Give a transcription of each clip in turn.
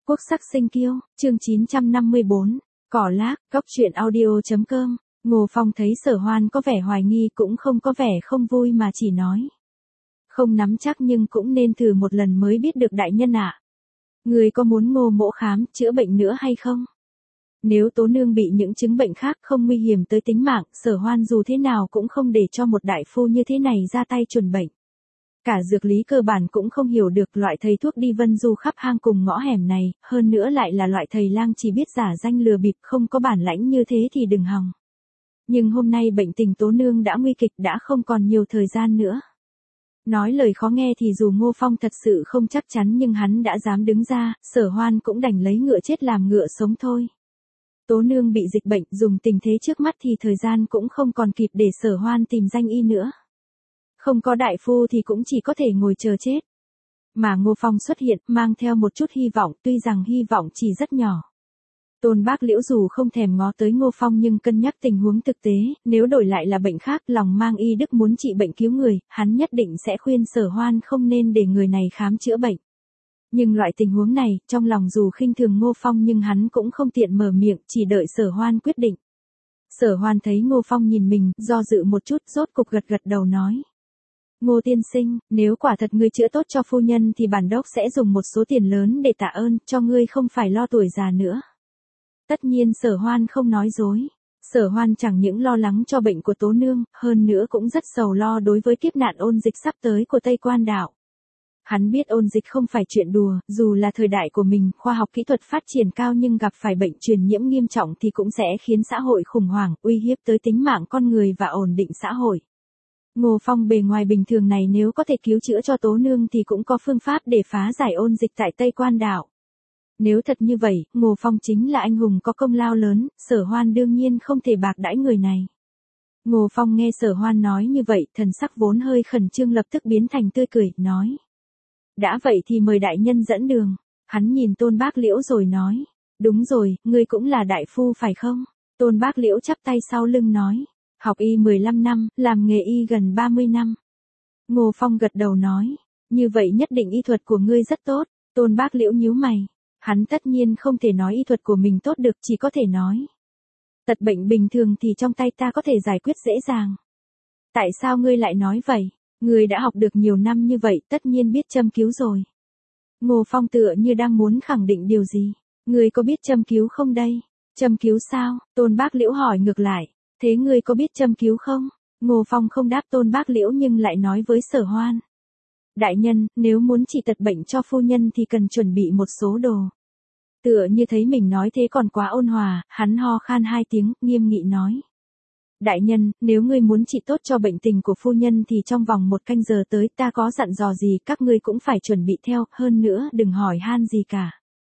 Quốc sắc sinh kiêu, chương 954, cỏ lác, cóc truyện audio.com. Ngô Phong thấy Sở Hoan có vẻ hoài nghi cũng không có vẻ không vui mà chỉ nói. Không nắm chắc nhưng cũng nên thử một lần mới biết được đại nhân ạ. Người có muốn Ngô mỗ khám, chữa bệnh nữa hay không? Nếu Tố Nương bị những chứng bệnh khác không nguy hiểm tới tính mạng, Sở Hoan dù thế nào cũng không để cho một đại phu như thế này ra tay chuẩn bệnh. Cả dược lý cơ bản cũng không hiểu được loại thầy thuốc đi vân du khắp hang cùng ngõ hẻm này, hơn nữa lại là loại thầy lang chỉ biết giả danh lừa bịp không có bản lãnh như thế thì đừng hòng. Nhưng hôm nay bệnh tình Tố Nương đã nguy kịch đã không còn nhiều thời gian nữa. Nói lời khó nghe thì dù Ngô Phong thật sự không chắc chắn nhưng hắn đã dám đứng ra, Sở Hoan cũng đành lấy ngựa chết làm ngựa sống thôi. Tố Nương bị dịch bệnh dùng tình thế trước mắt thì thời gian cũng không còn kịp để Sở Hoan tìm danh y nữa. Không có đại phu thì cũng chỉ có thể ngồi chờ chết. Mà Ngô Phong xuất hiện mang theo một chút hy vọng, tuy rằng hy vọng chỉ rất nhỏ. Tôn Bác Liễu dù không thèm ngó tới Ngô Phong nhưng cân nhắc tình huống thực tế, nếu đổi lại là bệnh khác lòng mang y đức muốn trị bệnh cứu người, hắn nhất định sẽ khuyên Sở Hoan không nên để người này khám chữa bệnh. Nhưng loại tình huống này, trong lòng dù khinh thường Ngô Phong nhưng hắn cũng không tiện mở miệng, chỉ đợi Sở Hoan quyết định. Sở Hoan thấy Ngô Phong nhìn mình, do dự một chút, rốt cục gật đầu nói. Ngô tiên sinh, nếu quả thật ngươi chữa tốt cho phu nhân thì bản đốc sẽ dùng một số tiền lớn để tạ ơn, cho ngươi không phải lo tuổi già nữa. Tất nhiên Sở Hoan không nói dối. Sở Hoan chẳng những lo lắng cho bệnh của Tố Nương, hơn nữa cũng rất sầu lo đối với kiếp nạn ôn dịch sắp tới của Tây Quan Đảo. Hắn biết ôn dịch không phải chuyện đùa, dù là thời đại của mình, khoa học kỹ thuật phát triển cao nhưng gặp phải bệnh truyền nhiễm nghiêm trọng thì cũng sẽ khiến xã hội khủng hoảng, uy hiếp tới tính mạng con người và ổn định xã hội. Ngô Phong bề ngoài bình thường này nếu có thể cứu chữa cho Tố Nương thì cũng có phương pháp để phá giải ôn dịch tại Tây Quan Đảo. Nếu thật như vậy, Ngô Phong chính là anh hùng có công lao lớn, Sở Hoan đương nhiên không thể bạc đãi người này. Ngô Phong nghe Sở Hoan nói như vậy, thần sắc vốn hơi khẩn trương lập tức biến thành tươi cười, nói. Đã vậy thì mời đại nhân dẫn đường. Hắn nhìn Tôn Bác Liễu rồi nói. Đúng rồi, ngươi cũng là đại phu phải không? Tôn Bác Liễu chắp tay sau lưng nói. Học y 15 năm, làm nghề y gần 30 năm. Ngô Phong gật đầu nói. Như vậy nhất định y thuật của ngươi rất tốt. Tôn Bác Liễu nhíu mày. Hắn tất nhiên không thể nói y thuật của mình tốt được, chỉ có thể nói. Tật bệnh bình thường thì trong tay ta có thể giải quyết dễ dàng. Tại sao ngươi lại nói vậy? Ngươi đã học được nhiều năm như vậy, tất nhiên biết châm cứu rồi. Ngô Phong tựa như đang muốn khẳng định điều gì. Ngươi có biết châm cứu không đây? Châm cứu sao? Tôn Bác Liễu hỏi ngược lại. Thế ngươi có biết châm cứu không? Ngô Phong không đáp Tôn Bác Liễu nhưng lại nói với Sở Hoan. Đại nhân, nếu muốn trị tật bệnh cho phu nhân thì cần chuẩn bị một số đồ. Tựa như thấy mình nói thế còn quá ôn hòa, hắn ho khan 2 tiếng, nghiêm nghị nói. Đại nhân, nếu ngươi muốn trị tốt cho bệnh tình của phu nhân thì trong vòng 1 canh giờ tới ta có dặn dò gì các ngươi cũng phải chuẩn bị theo, hơn nữa đừng hỏi han gì cả.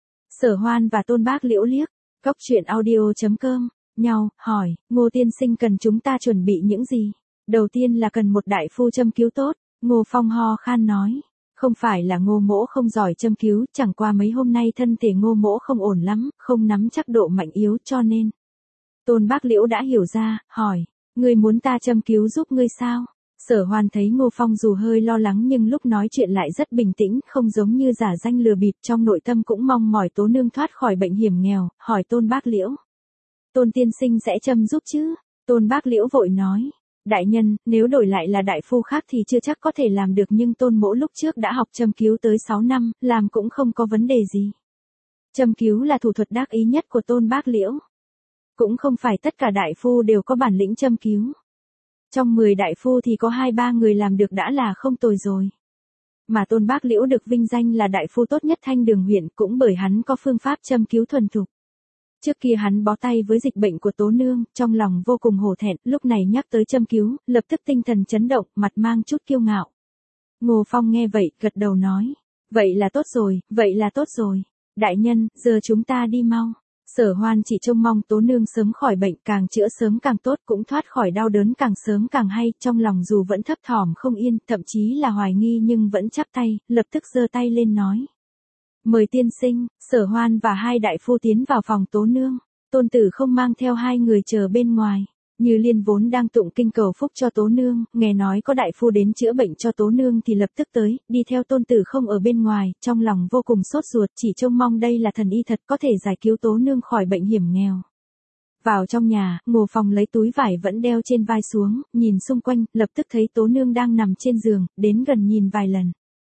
Sở Hoan và Tôn Bác Liễu liếc, cóc truyện audio.com, nhau, hỏi, Ngô tiên sinh cần chúng ta chuẩn bị những gì? Đầu tiên là cần một đại phu châm cứu tốt, Ngô Phong ho khan nói. Không phải là Ngô mỗ không giỏi châm cứu, chẳng qua mấy hôm nay thân thể Ngô mỗ không ổn lắm, không nắm chắc độ mạnh yếu cho nên. Tôn Bác Liễu đã hiểu ra, hỏi, ngươi muốn ta châm cứu giúp ngươi sao? Sở Hoan thấy Ngô Phong dù hơi lo lắng nhưng lúc nói chuyện lại rất bình tĩnh, không giống như giả danh lừa bịp, trong nội tâm cũng mong mỏi Tố Nương thoát khỏi bệnh hiểm nghèo, hỏi Tôn Bác Liễu. Tôn tiên sinh sẽ châm giúp chứ? Tôn Bác Liễu vội nói. Đại nhân, nếu đổi lại là đại phu khác thì chưa chắc có thể làm được nhưng Tôn mỗ lúc trước đã học châm cứu tới 6 năm, làm cũng không có vấn đề gì. Châm cứu là thủ thuật đắc ý nhất của Tôn Bác Liễu. Cũng không phải tất cả đại phu đều có bản lĩnh châm cứu. Trong 10 đại phu thì có 2-3 người làm được đã là không tồi rồi. Mà Tôn Bác Liễu được vinh danh là đại phu tốt nhất Thanh Đường huyện cũng bởi hắn có phương pháp châm cứu thuần thục. Trước kia hắn bó tay với dịch bệnh của Tố Nương, trong lòng vô cùng hổ thẹn, lúc này nhắc tới châm cứu, lập tức tinh thần chấn động, mặt mang chút kiêu ngạo. Ngô Phong nghe vậy, gật đầu nói. Vậy là tốt rồi, vậy là tốt rồi. Đại nhân, giờ chúng ta đi mau. Sở Hoan chỉ trông mong Tố Nương sớm khỏi bệnh, càng chữa sớm càng tốt, cũng thoát khỏi đau đớn càng sớm càng hay, trong lòng dù vẫn thấp thỏm không yên, thậm chí là hoài nghi nhưng vẫn chắp tay, lập tức giơ tay lên nói. Mời tiên sinh. Sở Hoan và 2 đại phu tiến vào phòng Tố Nương. Tôn Tử không mang theo 2 người chờ bên ngoài. Như Liên vốn đang tụng kinh cầu phúc cho Tố Nương, nghe nói có đại phu đến chữa bệnh cho Tố Nương thì lập tức tới, đi theo Tôn Tử không ở bên ngoài, trong lòng vô cùng sốt ruột, chỉ trông mong đây là thần y thật có thể giải cứu Tố Nương khỏi bệnh hiểm nghèo. Vào trong nhà, Ngô Phong lấy túi vải vẫn đeo trên vai xuống, nhìn xung quanh, lập tức thấy Tố Nương đang nằm trên giường, đến gần nhìn vài lần.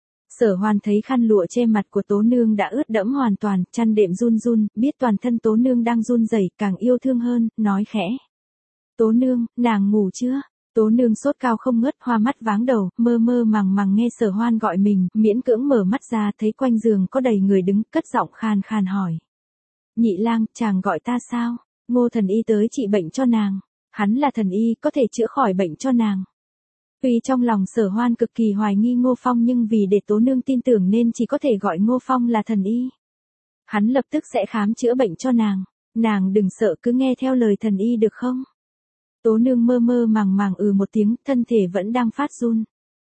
Sở Hoan thấy khăn lụa che mặt của Tố Nương đã ướt đẫm hoàn toàn, chăn đệm run run, biết toàn thân Tố Nương đang run rẩy, càng yêu thương hơn, nói khẽ. Tố Nương, nàng ngủ chưa? Tố Nương sốt cao không ngớt, hoa mắt váng đầu, mơ mơ màng màng nghe Sở Hoan gọi mình, miễn cưỡng mở mắt ra thấy quanh giường có đầy người đứng, cất giọng khan khan hỏi. Nhị lang, chàng gọi ta sao? Ngô thần y tới trị bệnh cho nàng. Hắn là thần y, có thể chữa khỏi bệnh cho nàng. Tuy trong lòng Sở Hoan cực kỳ hoài nghi Ngô Phong nhưng vì để Tố Nương tin tưởng nên chỉ có thể gọi Ngô Phong là thần y. Hắn lập tức sẽ khám chữa bệnh cho nàng. Nàng đừng sợ, cứ nghe theo lời thần y được không? Tố Nương mơ mơ màng màng một tiếng, thân thể vẫn đang phát run.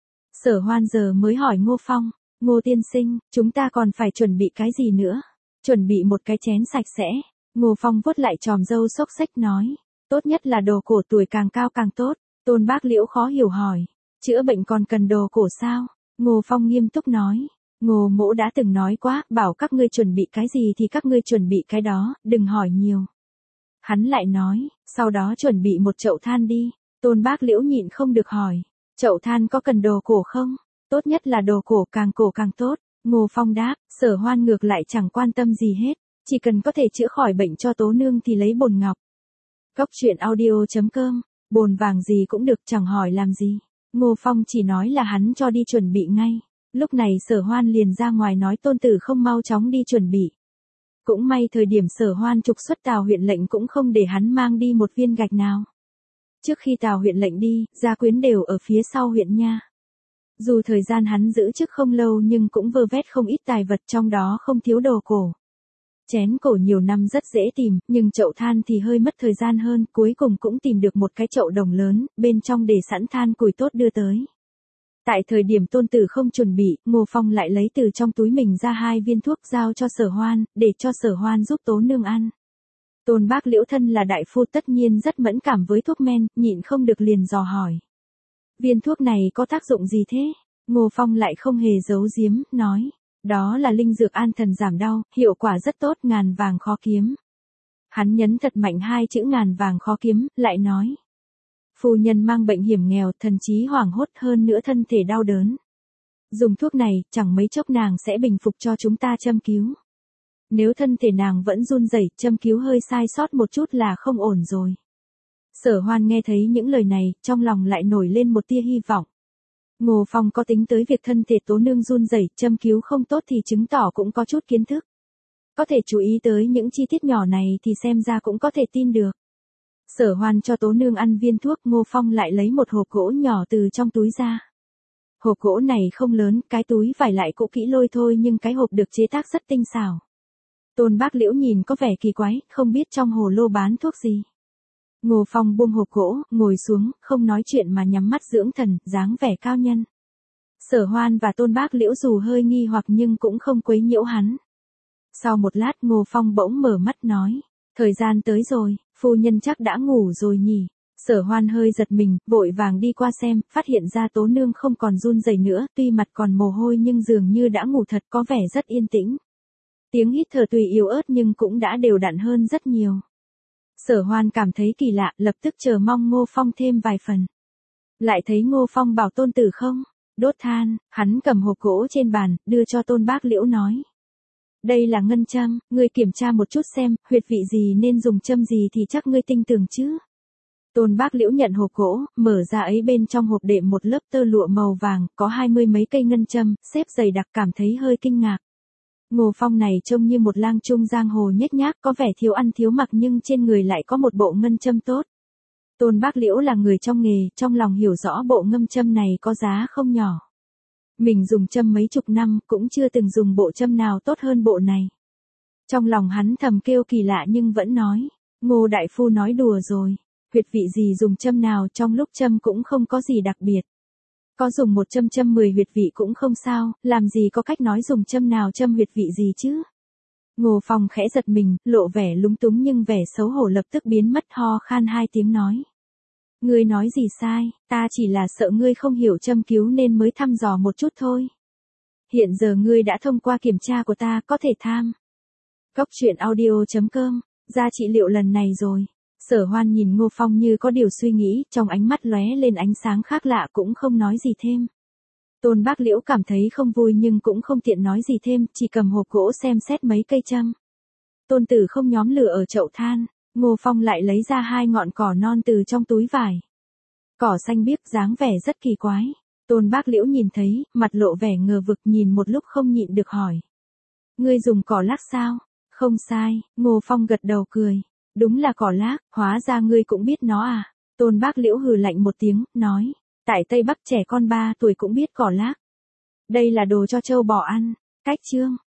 Sở Hoan giờ mới hỏi Ngô Phong, Ngô tiên sinh, chúng ta còn phải chuẩn bị cái gì nữa? Chuẩn bị một cái chén sạch sẽ. Ngô Phong vuốt lại chòm râu xốc xếch nói, tốt nhất là đồ cổ, tuổi càng cao càng tốt. Tôn Bác Liễu khó hiểu hỏi, chữa bệnh còn cần đồ cổ sao? Ngô Phong nghiêm túc nói, Ngô mỗ đã từng nói quá, bảo các ngươi chuẩn bị cái gì thì các ngươi chuẩn bị cái đó, đừng hỏi nhiều. Hắn lại nói, sau đó chuẩn bị một chậu than đi. Tôn Bác Liễu nhịn không được hỏi, chậu than có cần đồ cổ không? Tốt nhất là đồ cổ càng tốt. Ngô Phong đáp, Sở Hoan ngược lại chẳng quan tâm gì hết, chỉ cần có thể chữa khỏi bệnh cho Tố Nương thì lấy bồn ngọc. Cốc truyện audio.com, bồn vàng gì cũng được, chẳng hỏi làm gì. Ngô Phong chỉ nói là hắn cho đi chuẩn bị ngay. Lúc này Sở Hoan liền ra ngoài nói Tôn Tử không mau chóng đi chuẩn bị. Cũng may thời điểm Sở Hoan trục xuất Tào huyện lệnh cũng không để hắn mang đi một viên gạch nào. Trước khi Tào huyện lệnh đi, gia quyến đều ở phía sau huyện nha. Dù thời gian hắn giữ chức không lâu nhưng cũng vơ vét không ít tài vật, trong đó không thiếu đồ cổ. Chén cổ nhiều năm rất dễ tìm, nhưng chậu than thì hơi mất thời gian hơn, cuối cùng cũng tìm được một cái chậu đồng lớn, bên trong để sẵn than củi tốt đưa tới. Tại thời điểm Tôn Tử không chuẩn bị, Ngô Phong lại lấy từ trong túi mình ra 2 viên thuốc giao cho Sở Hoan, để cho Sở Hoan giúp Tố Nương ăn. Tôn Bác Liễu thân là đại phu tất nhiên rất mẫn cảm với thuốc men, nhịn không được liền dò hỏi. Viên thuốc này có tác dụng gì thế? Ngô Phong lại không hề giấu giếm, nói. Đó là linh dược an thần giảm đau, hiệu quả rất tốt, ngàn vàng khó kiếm. Hắn nhấn thật mạnh 2 chữ ngàn vàng khó kiếm, lại nói. Phu nhân mang bệnh hiểm nghèo, thần trí hoảng hốt, hơn nữa thân thể đau đớn. Dùng thuốc này, chẳng mấy chốc nàng sẽ bình phục, cho chúng ta châm cứu. Nếu thân thể nàng vẫn run rẩy, châm cứu hơi sai sót một chút là không ổn rồi. Sở Hoan nghe thấy những lời này, trong lòng lại nổi lên một tia hy vọng. Ngô Phong có tính tới việc thân thể Tố Nương run rẩy, châm cứu không tốt thì chứng tỏ cũng có chút kiến thức. Có thể chú ý tới những chi tiết nhỏ này thì xem ra cũng có thể tin được. Sở Hoan cho Tố Nương ăn viên thuốc, Ngô Phong lại lấy một hộp gỗ nhỏ từ trong túi ra. Hộp gỗ này không lớn, cái túi vải lại cũ kỹ lôi thôi nhưng cái hộp được chế tác rất tinh xảo. Tôn Bác Liễu nhìn có vẻ kỳ quái, không biết trong hồ lô bán thuốc gì. Ngô Phong buông hộp gỗ, ngồi xuống, không nói chuyện mà nhắm mắt dưỡng thần, dáng vẻ cao nhân. Sở Hoan và Tôn Bác Liễu dù hơi nghi hoặc nhưng cũng không quấy nhiễu hắn. Sau một lát Ngô Phong bỗng mở mắt nói, thời gian tới rồi, phu nhân chắc đã ngủ rồi nhỉ. Sở Hoan hơi giật mình, vội vàng đi qua xem, phát hiện ra Tố Nương không còn run rẩy nữa, tuy mặt còn mồ hôi nhưng dường như đã ngủ thật, có vẻ rất yên tĩnh. Tiếng hít thở tuy yếu ớt nhưng cũng đã đều đặn hơn rất nhiều. Sở Hoan cảm thấy kỳ lạ, lập tức chờ mong Ngô Phong thêm vài phần. Lại thấy Ngô Phong bảo Tôn Tử không đốt than, hắn cầm hộp gỗ trên bàn, đưa cho Tôn Bác Liễu nói. Đây là ngân châm, ngươi kiểm tra một chút xem, huyệt vị gì nên dùng châm gì thì chắc ngươi tinh tường chứ. Tôn Bác Liễu nhận hộp gỗ, mở ra ấy bên trong hộp đệm một lớp tơ lụa màu vàng, có 20 mấy cây ngân châm, xếp dày đặc, cảm thấy hơi kinh ngạc. Ngô Phong này trông như một lang trung giang hồ nhếch nhác, có vẻ thiếu ăn thiếu mặc nhưng trên người lại có một bộ ngân châm tốt. Tôn Bác Liễu là người trong nghề, trong lòng hiểu rõ bộ ngân châm này có giá không nhỏ. Mình dùng châm mấy chục năm, cũng chưa từng dùng bộ châm nào tốt hơn bộ này. Trong lòng hắn thầm kêu kỳ lạ nhưng vẫn nói, Ngô đại phu nói đùa rồi, huyệt vị gì dùng châm nào, trong lúc châm cũng không có gì đặc biệt. Có dùng một châm 10 huyệt vị cũng không sao, làm gì có cách nói dùng châm nào châm huyệt vị gì chứ. Ngô Phong khẽ giật mình, lộ vẻ lúng túng nhưng vẻ xấu hổ lập tức biến mất, ho khan 2 tiếng nói. Ngươi nói gì sai, ta chỉ là sợ ngươi không hiểu châm cứu nên mới thăm dò một chút thôi. Hiện giờ ngươi đã thông qua kiểm tra của ta, có thể tham. Cốc truyện audio.com, ra trị liệu lần này rồi. Sở Hoan nhìn Ngô Phong như có điều suy nghĩ, trong ánh mắt lóe lên ánh sáng khác lạ cũng không nói gì thêm. Tôn Bác Liễu cảm thấy không vui nhưng cũng không tiện nói gì thêm, chỉ cầm hộp gỗ xem xét mấy cây châm. Tôn Tử không nhóm lửa ở chậu than, Ngô Phong lại lấy ra 2 ngọn cỏ non từ trong túi vải. Cỏ xanh biếc dáng vẻ rất kỳ quái. Tôn Bác Liễu nhìn thấy, mặt lộ vẻ ngờ vực, nhìn một lúc không nhịn được hỏi. Ngươi dùng cỏ lác sao? Không sai, Ngô Phong gật đầu cười. Đúng là cỏ lác, hóa ra ngươi cũng biết nó à? Tôn Bác Liễu hừ lạnh một tiếng, nói. Tại Tây Bắc trẻ con 3 tuổi cũng biết cỏ lác. Đây là đồ cho trâu bò ăn. Cách chương.